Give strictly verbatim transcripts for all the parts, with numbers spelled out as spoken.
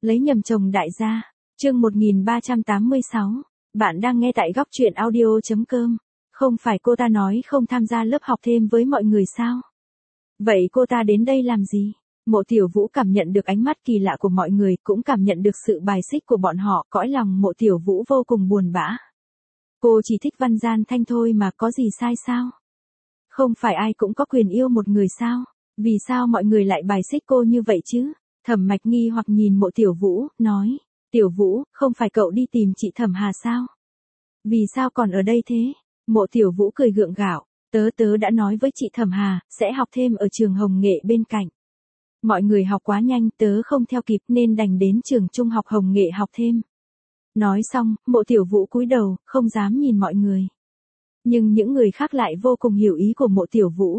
Lấy nhầm chồng đại gia. Chương một nghìn ba trăm tám mươi sáu. Bạn đang nghe tại góc truyện audio.com. Không phải cô ta nói không tham gia lớp học thêm với mọi người sao? Vậy cô ta đến đây làm gì? Mộ Tiểu Vũ cảm nhận được ánh mắt kỳ lạ của mọi người, cũng cảm nhận được sự bài xích của bọn họ, cõi lòng Mộ Tiểu Vũ vô cùng buồn bã. Cô chỉ thích Văn Gian Thanh thôi mà, có gì sai sao? Không phải ai cũng có quyền yêu một người sao? Vì sao mọi người lại bài xích cô như vậy chứ? Thẩm Mạch nghi hoặc nhìn Mộ Tiểu Vũ, nói, Tiểu Vũ, không phải cậu đi tìm chị Thẩm Hà sao? Vì sao còn ở đây thế? Mộ Tiểu Vũ cười gượng gạo, tớ tớ đã nói với chị Thẩm Hà, sẽ học thêm ở trường Hồng Nghệ bên cạnh. Mọi người học quá nhanh, tớ không theo kịp nên đành đến trường trung học Hồng Nghệ học thêm. Nói xong, Mộ Tiểu Vũ cúi đầu, không dám nhìn mọi người. Nhưng những người khác lại vô cùng hiểu ý của Mộ Tiểu Vũ.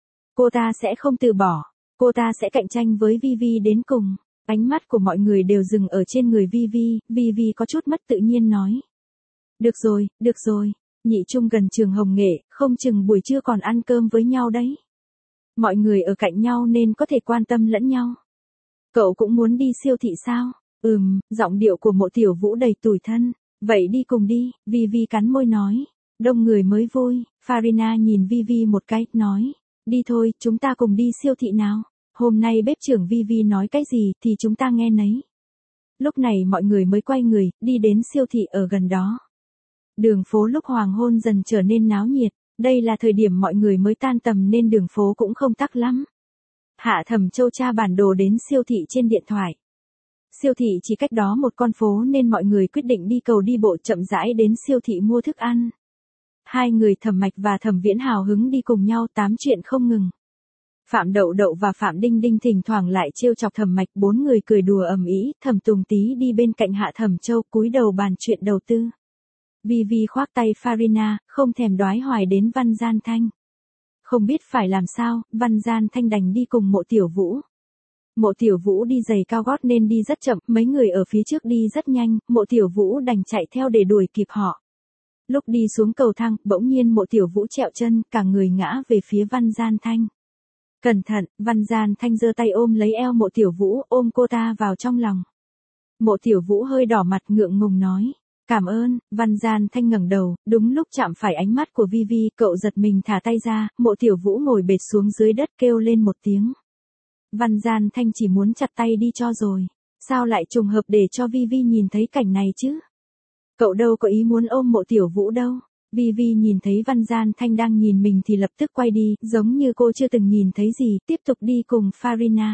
Cô ta sẽ không từ bỏ, cô ta sẽ cạnh tranh với Vi Vi đến cùng. Ánh mắt của mọi người đều dừng ở trên người Vi Vi, Vi Vi có chút mất tự nhiên nói. Được rồi, được rồi, nhị trung gần trường Hồng Nghệ, không chừng buổi trưa còn ăn cơm với nhau đấy. Mọi người ở cạnh nhau nên có thể quan tâm lẫn nhau. Cậu cũng muốn đi siêu thị sao? Ừm, giọng điệu của Mộ Tiểu Vũ đầy tủi thân. Vậy đi cùng đi, Vi Vi cắn môi nói. Đông người mới vui. Farina nhìn Vi Vi một cái, nói. Đi thôi, chúng ta cùng đi siêu thị nào. Hôm nay bếp trưởng Vi Vi nói cái gì thì chúng ta nghe nấy. Lúc này mọi người mới quay người, đi đến siêu thị ở gần đó. Đường phố lúc hoàng hôn dần trở nên náo nhiệt. Đây là thời điểm mọi người mới tan tầm nên đường phố cũng không tắc lắm. Hạ Thẩm Châu tra bản đồ đến siêu thị trên điện thoại. Siêu thị chỉ cách đó một con phố nên mọi người quyết định đi cầu đi bộ chậm rãi đến siêu thị mua thức ăn. Hai người Thẩm Mạch và Thẩm Viễn hào hứng đi cùng nhau tám chuyện không ngừng. Phạm Đậu Đậu và Phạm Đinh Đinh thỉnh thoảng lại trêu chọc Thẩm Mạch, bốn người cười đùa ầm ĩ. Thẩm Tùng Tý đi bên cạnh Hạ Thẩm Châu cúi đầu bàn chuyện đầu tư. Vi Vi khoác tay Farina, không thèm đoái hoài đến Văn Gian Thanh. Không biết phải làm sao, Văn Gian Thanh đành đi cùng Mộ Tiểu Vũ. Mộ Tiểu Vũ đi giày cao gót nên đi rất chậm, mấy người ở phía trước đi rất nhanh, Mộ Tiểu Vũ đành chạy theo để đuổi kịp họ. Lúc đi xuống cầu thang, bỗng nhiên Mộ Tiểu Vũ trẹo chân, cả người ngã về phía Văn Gian Thanh. Cẩn thận, Văn Gian Thanh giơ tay ôm lấy eo Mộ Tiểu Vũ, ôm cô ta vào trong lòng. Mộ Tiểu Vũ hơi đỏ mặt ngượng ngùng nói. Cảm ơn. Văn Gian Thanh ngẩng đầu, đúng lúc chạm phải ánh mắt của Vi Vi, cậu giật mình thả tay ra, Mộ Tiểu Vũ ngồi bệt xuống dưới đất kêu lên một tiếng. Văn Gian Thanh chỉ muốn chặt tay đi cho rồi, sao lại trùng hợp để cho Vi Vi nhìn thấy cảnh này chứ? Cậu đâu có ý muốn ôm Mộ Tiểu Vũ đâu. Vi Vi nhìn thấy Văn Gian Thanh đang nhìn mình thì lập tức quay đi, giống như cô chưa từng nhìn thấy gì, tiếp tục đi cùng Farina.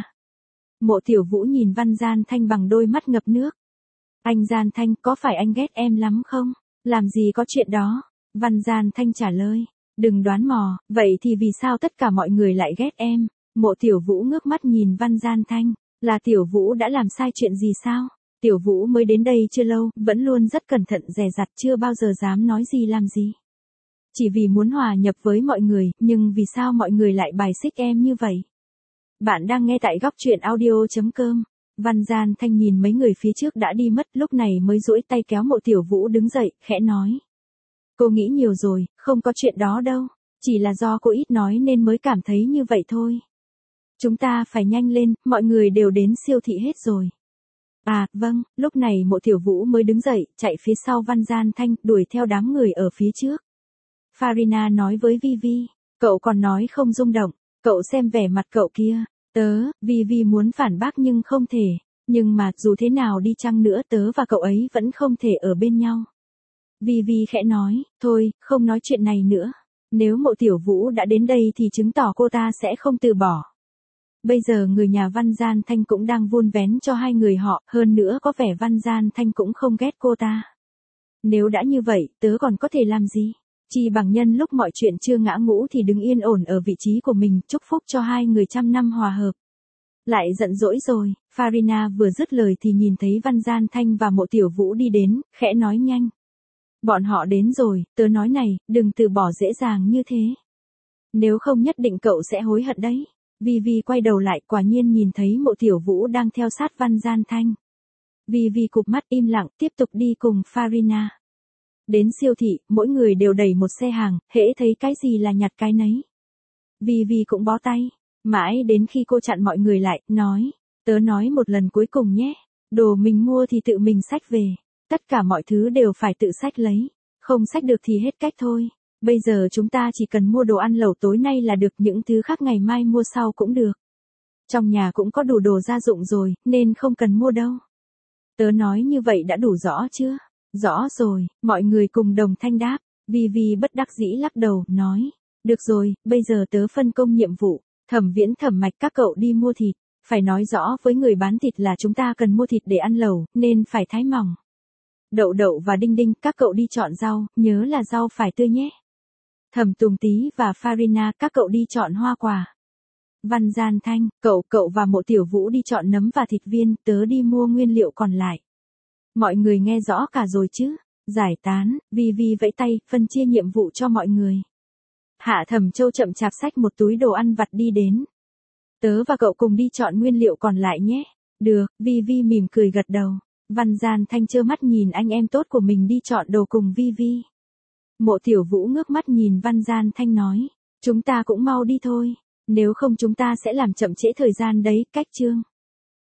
Mộ Tiểu Vũ nhìn Văn Gian Thanh bằng đôi mắt ngập nước. Anh Gian Thanh, có phải anh ghét em lắm không? Làm gì có chuyện đó? Văn Gian Thanh trả lời. Đừng đoán mò, vậy thì vì sao tất cả mọi người lại ghét em? Mộ Tiểu Vũ ngước mắt nhìn Văn Gian Thanh. Là Tiểu Vũ đã làm sai chuyện gì sao? Tiểu Vũ mới đến đây chưa lâu, vẫn luôn rất cẩn thận dè dặt, chưa bao giờ dám nói gì làm gì. Chỉ vì muốn hòa nhập với mọi người, nhưng vì sao mọi người lại bài xích em như vậy? Bạn đang nghe tại góc truyện audio.com. Văn Gian Thanh nhìn mấy người phía trước đã đi mất, lúc này mới duỗi tay kéo Mộ Tiểu Vũ đứng dậy, khẽ nói. Cô nghĩ nhiều rồi, không có chuyện đó đâu, chỉ là do cô ít nói nên mới cảm thấy như vậy thôi. Chúng ta phải nhanh lên, mọi người đều đến siêu thị hết rồi. À, vâng, lúc này Mộ Tiểu Vũ mới đứng dậy, chạy phía sau Văn Gian Thanh, đuổi theo đám người ở phía trước. Farina nói với Vi Vi, cậu còn nói không rung động, cậu xem vẻ mặt cậu kia. Tớ, Vi Vi muốn phản bác nhưng không thể, nhưng mà dù thế nào đi chăng nữa tớ và cậu ấy vẫn không thể ở bên nhau. Vi Vi khẽ nói, thôi, không nói chuyện này nữa. Nếu Mộ Tiểu Vũ đã đến đây thì chứng tỏ cô ta sẽ không từ bỏ. Bây giờ người nhà Văn Gian Thanh cũng đang vun vén cho hai người họ, hơn nữa có vẻ Văn Gian Thanh cũng không ghét cô ta. Nếu đã như vậy, tớ còn có thể làm gì? Chỉ bằng nhân lúc mọi chuyện chưa ngã ngũ thì đứng yên ổn ở vị trí của mình, chúc phúc cho hai người trăm năm hòa hợp. Lại giận dỗi rồi, Farina vừa dứt lời thì nhìn thấy Văn Gian Thanh và Mộ Tiểu Vũ đi đến, khẽ nói nhanh. Bọn họ đến rồi, tớ nói này, đừng từ bỏ dễ dàng như thế. Nếu không nhất định cậu sẽ hối hận đấy. Vi Vi quay đầu lại, quả nhiên nhìn thấy Mộ Tiểu Vũ đang theo sát Văn Gian Thanh. Vi Vi cụp mắt im lặng, tiếp tục đi cùng Farina. Đến siêu thị, mỗi người đều đẩy một xe hàng, hễ thấy cái gì là nhặt cái nấy. Vi Vi cũng bó tay, mãi đến khi cô chặn mọi người lại, nói, tớ nói một lần cuối cùng nhé, Đồ mình mua thì tự mình xách về. Tất cả mọi thứ đều phải tự xách lấy. Không xách được thì hết cách thôi. Bây giờ chúng ta chỉ cần mua đồ ăn lẩu tối nay là được, những thứ khác ngày mai mua sau cũng được. Trong nhà cũng có đủ đồ gia dụng rồi, nên không cần mua đâu. Tớ nói như vậy đã đủ rõ chưa? Rõ rồi, mọi người cùng đồng thanh đáp. Vi Vi bất đắc dĩ lắc đầu, nói. Được rồi, bây giờ tớ phân công nhiệm vụ. Thẩm Viễn, Thẩm Mạch, các cậu đi mua thịt. Phải nói rõ với người bán thịt là chúng ta cần mua thịt để ăn lẩu, nên phải thái mỏng. Đậu Đậu và Đinh Đinh, các cậu đi chọn rau, nhớ là rau phải tươi nhé. Thẩm Tùng Tý và Farina, các cậu đi chọn hoa quả. Văn Gian Thanh, cậu, cậu và Mộ Tiểu Vũ đi chọn nấm và thịt viên, tớ đi mua nguyên liệu còn lại. Mọi người nghe rõ cả rồi chứ? Giải tán, Vi Vi vẫy tay, phân chia nhiệm vụ cho mọi người. Hạ Thẩm Châu chậm chạp xách một túi đồ ăn vặt đi đến. Tớ và cậu cùng đi chọn nguyên liệu còn lại nhé. Được, Vi Vi mỉm cười gật đầu. Văn Gian Thanh trơ mắt nhìn anh em tốt của mình đi chọn đồ cùng Vi Vi. Mộ Tiểu Vũ ngước mắt nhìn Văn Gian Thanh nói. Chúng ta cũng mau đi thôi. Nếu không chúng ta sẽ làm chậm trễ thời gian đấy, cách chương.